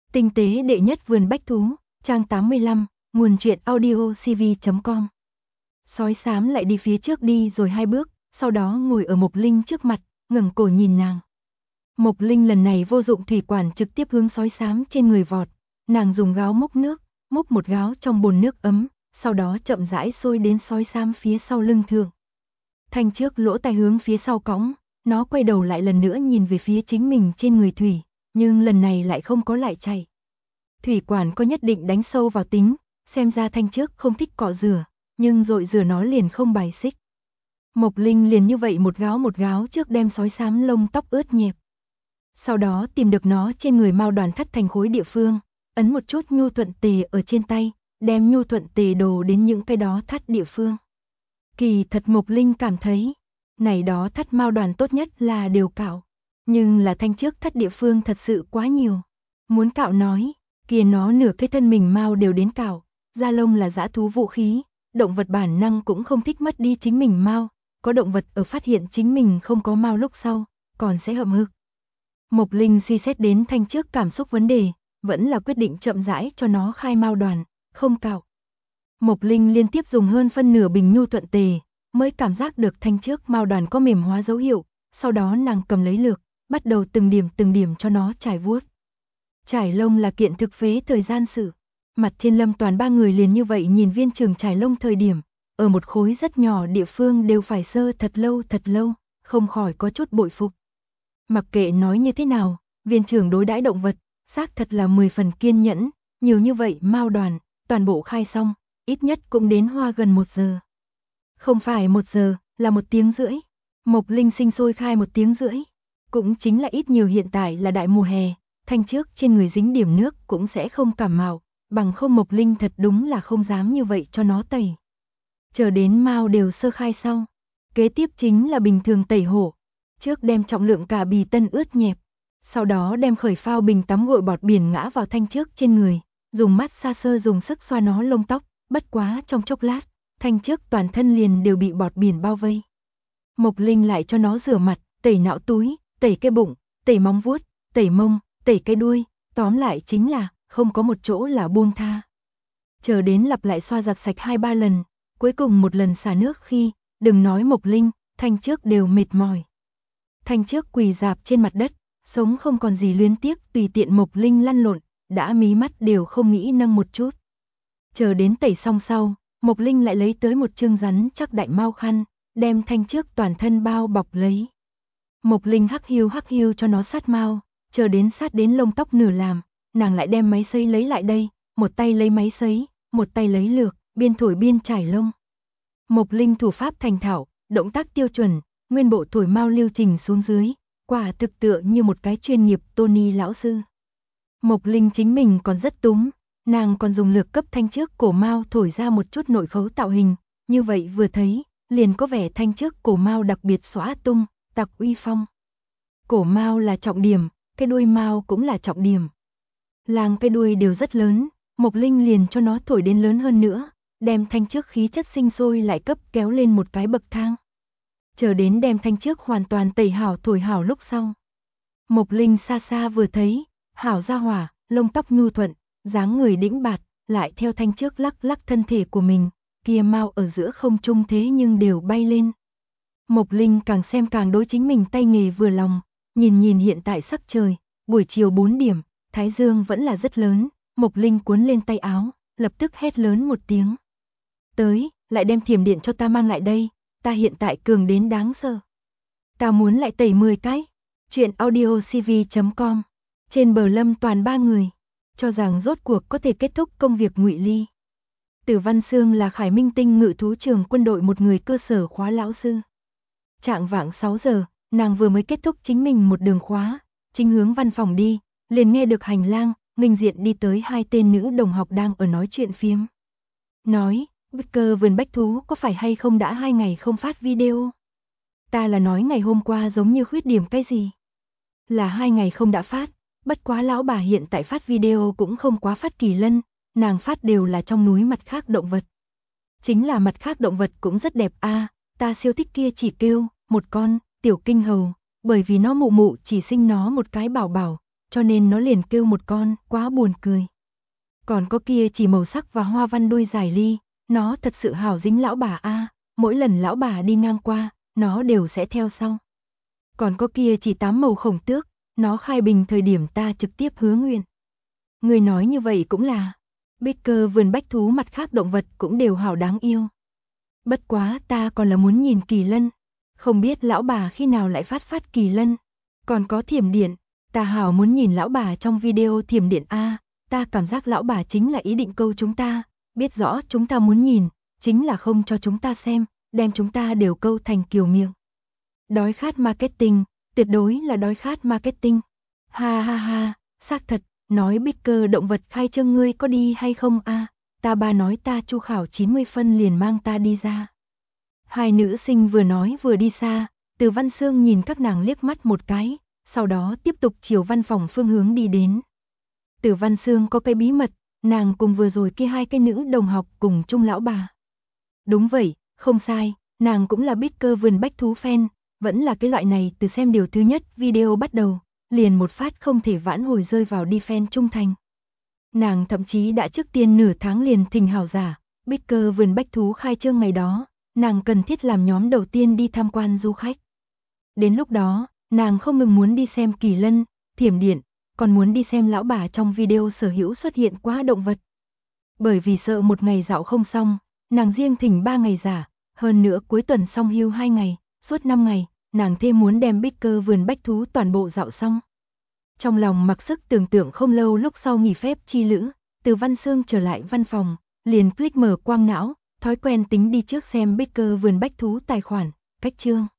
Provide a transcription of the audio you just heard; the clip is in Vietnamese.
Tinh tế đệ nhất vườn bách thú, trang 85, nguồn truyện audio cv.com. Sói xám lại đi phía trước đi rồi 2 bước, sau đó ngồi ở Mộc Linh trước mặt, ngẩng cổ nhìn nàng. Mộc Linh lần này vô dụng thủy quản trực tiếp hướng sói xám trên người vọt, nàng dùng gáo múc nước, múc một gáo trong bồn nước ấm, sau đó chậm rãi xôi đến sói xám phía sau lưng thượng. Thanh trước lỗ tai hướng phía sau cõng, nó quay đầu lại lần nữa nhìn về phía chính mình trên người thủy, nhưng lần này lại không có lại chạy. Thủy quản có nhất định đánh sâu vào tính, xem ra Thanh trước không thích cọ rửa, nhưng dội rửa nó liền không bài xích. Mộc Linh liền như vậy một gáo trước đem sói xám lông tóc ướt nhẹp. Sau đó tìm được nó trên người mao đoàn thắt thành khối địa phương, ấn một chút nhu thuận tề ở trên tay, đem nhu thuận tề đồ đến những cái đó thắt địa phương. Kỳ thật Mộc Linh cảm thấy, này đó thắt mao đoàn tốt nhất là đều cạo, nhưng là Thanh trước thắt địa phương thật sự quá nhiều. Muốn cạo nói, kia nó nửa cái thân mình mao đều đến cạo, da lông là dã thú vũ khí, động vật bản năng cũng không thích mất đi chính mình mao, có động vật ở phát hiện chính mình không có mao lúc sau, còn sẽ hậm hực. Mộc Linh suy xét đến Thanh trước cảm xúc vấn đề, vẫn là quyết định chậm rãi cho nó khai mao đoàn, không cạo. Mộc Linh liên tiếp dùng hơn phân nửa bình nhu thuận tề, mới cảm giác được Thanh trước mao đoàn có mềm hóa dấu hiệu, sau đó nàng cầm lấy lược, bắt đầu từng điểm cho nó trải vuốt. Trải lông là kiện thực phế thời gian sự. Mặt trên Lâm Toàn 3 người liền như vậy nhìn viên trường trải lông thời điểm, ở một khối rất nhỏ địa phương đều phải sơ thật lâu, không khỏi có chút bội phục. Mặc kệ nói như thế nào, viên trường đối đãi động vật, xác thật là 10 phần kiên nhẫn, nhiều như vậy mao đoàn, toàn bộ khai xong, ít nhất cũng đến hoa gần 1 giờ. Không phải 1 giờ, là 1 tiếng rưỡi. Mộc Linh sinh sôi khai 1 tiếng rưỡi. Cũng chính là ít nhiều hiện tại là đại mùa hè, Thanh trước trên người dính điểm nước cũng sẽ không cảm mạo, bằng không Mộc Linh thật đúng là không dám như vậy cho nó tẩy. Chờ đến mao đều sơ khai sau, kế tiếp chính là bình thường tẩy hổ. Trước đem trọng lượng cả bì tân ướt nhẹp, sau đó đem khởi phao bình tắm gội bọt biển ngã vào Thanh trước trên người, dùng mắt xa sơ dùng sức xoa nó lông tóc, bất quá trong chốc lát, Thanh trước toàn thân liền đều bị bọt biển bao vây. Mộc Linh lại cho nó rửa mặt, tẩy não túi, tẩy cái bụng, tẩy móng vuốt, tẩy mông, tẩy cái đuôi, tóm lại chính là không có một chỗ là buông tha. Chờ đến lặp lại xoa giặt sạch 2-3 lần, cuối cùng một lần xả nước khi, đừng nói Mộc Linh, Thanh trước đều mệt mỏi. Thanh trước quỳ rạp trên mặt đất, sống không còn gì luyến tiếc tùy tiện Mộc Linh lăn lộn, đã mí mắt đều không nghĩ nâng một chút. Chờ đến tẩy xong sau, Mộc Linh lại lấy tới một chương rắn chắc đại mao khăn, đem Thanh trước toàn thân bao bọc lấy. Mộc Linh hắc hiu cho nó sát mao, chờ đến sát đến lông tóc nửa làm, nàng lại đem máy sấy lấy lại đây, một tay lấy máy sấy, một tay lấy lược, biên thổi biên trải lông. Mộc Linh thủ pháp thành thạo, động tác tiêu chuẩn, nguyên bộ thổi mao lưu trình xuống dưới, quả thực tựa như một cái chuyên nghiệp Tony lão sư. Mộc Linh chính mình còn rất túm, nàng còn dùng lược cấp Thanh trước cổ mao thổi ra một chút nội khấu tạo hình, như vậy vừa thấy, liền có vẻ Thanh trước cổ mao đặc biệt xóa tung, tặc uy phong. Cổ mao là trọng điểm, cái đuôi mao cũng là trọng điểm. Làng cái đuôi đều rất lớn, Mộc Linh liền cho nó thổi đến lớn hơn nữa, đem Thanh trước khí chất sinh sôi lại cấp kéo lên một cái bậc thang. Chờ đến đem Thanh trước hoàn toàn tẩy hảo thổi hảo lúc sau. Mộc Linh xa xa vừa thấy, hảo ra hỏa, lông tóc nhu thuận, dáng người đĩnh bạt, lại theo Thanh trước lắc lắc thân thể của mình, kia mao ở giữa không trung thế nhưng đều bay lên. Mộc Linh càng xem càng đối chính mình tay nghề vừa lòng, nhìn hiện tại sắc trời, buổi chiều 4 điểm, thái dương vẫn là rất lớn, Mộc Linh cuốn lên tay áo, lập tức hét lớn một tiếng. Tới, lại đem thiểm điện cho ta mang lại đây, ta hiện tại cường đến đáng sợ. Ta muốn lại tẩy 10 cái. Chuyện audio cv.com. Trên bờ Lâm Toàn 3 người, cho rằng rốt cuộc có thể kết thúc công việc Ngụy Ly. Tử Văn Sương là Khải Minh Tinh ngự thú trường quân đội một người cơ sở khóa lão sư. Trạng vạng 6 giờ, nàng vừa mới kết thúc chính mình một đường khóa, chính hướng văn phòng đi, liền nghe được hành lang, nghênh diện đi tới 2 tên nữ đồng học đang ở nói chuyện phiếm. Nói, Wicker vườn bách thú có phải hay không đã 2 ngày không phát video? Ta là nói ngày hôm qua giống như khuyết điểm cái gì? Là 2 ngày không đã phát, bất quá lão bà hiện tại phát video cũng không quá phát kỳ lân, nàng phát đều là trong núi mặt khác động vật. Chính là mặt khác động vật cũng rất đẹp a, ta siêu thích kia chỉ kêu, một con, tiểu kinh hầu, bởi vì nó mụ mụ chỉ sinh nó một cái bảo bảo, cho nên nó liền kêu một con, quá buồn cười. Còn có kia chỉ màu sắc và hoa văn đuôi dài ly, nó thật sự hảo dính lão bà a, mỗi lần lão bà đi ngang qua, nó đều sẽ theo sau. Còn có kia chỉ 8 màu khổng tước, nó khai bình thời điểm ta trực tiếp hứa nguyện. Người nói như vậy cũng là, Baker vườn bách thú mặt khác động vật cũng đều hảo đáng yêu. Bất quá ta còn là muốn nhìn kỳ lân, không biết lão bà khi nào lại phát kỳ lân. Còn có thiểm điện, ta hảo muốn nhìn lão bà trong video thiểm điện a, ta cảm giác lão bà chính là ý định câu chúng ta, biết rõ chúng ta muốn nhìn, chính là không cho chúng ta xem, đem chúng ta đều câu thành kiều miệng. Đói khát marketing, tuyệt đối là đói khát marketing. Ha ha ha, xác thật, nói Baker động vật khai trương ngươi có đi hay không a? Ta ba nói ta chu khảo 90 phân liền mang ta đi ra. Hai nữ sinh vừa nói vừa đi xa, Từ Văn Sương nhìn các nàng liếc mắt một cái, sau đó tiếp tục chiều văn phòng phương hướng đi đến. Từ Văn Sương có cái bí mật, nàng cùng vừa rồi kia hai cái nữ đồng học cùng chung lão bà. Đúng vậy, không sai, nàng cũng là Baker vườn bách thú fan, vẫn là cái loại này từ xem điều thứ nhất video bắt đầu, liền một phát không thể vãn hồi rơi vào đi fan trung thành. Nàng thậm chí đã trước tiên nửa tháng liền thình hào giả, Baker vườn bách thú khai trương ngày đó, nàng cần thiết làm nhóm đầu tiên đi tham quan du khách. Đến lúc đó, nàng không ngừng muốn đi xem kỳ lân, thiểm điện, còn muốn đi xem lão bà trong video sở hữu xuất hiện quá động vật. Bởi vì sợ một ngày dạo không xong, nàng riêng thỉnh 3 ngày giả, hơn nữa cuối tuần xong hưu 2 ngày, suốt 5 ngày, nàng thêm muốn đem Baker vườn bách thú toàn bộ dạo xong. Trong lòng mặc sức tưởng tượng không lâu lúc sau nghỉ phép chi lữ, Từ Văn Sương trở lại văn phòng, liền click mở quang não, thói quen tính đi trước xem Baker vườn bách thú tài khoản, cách chương.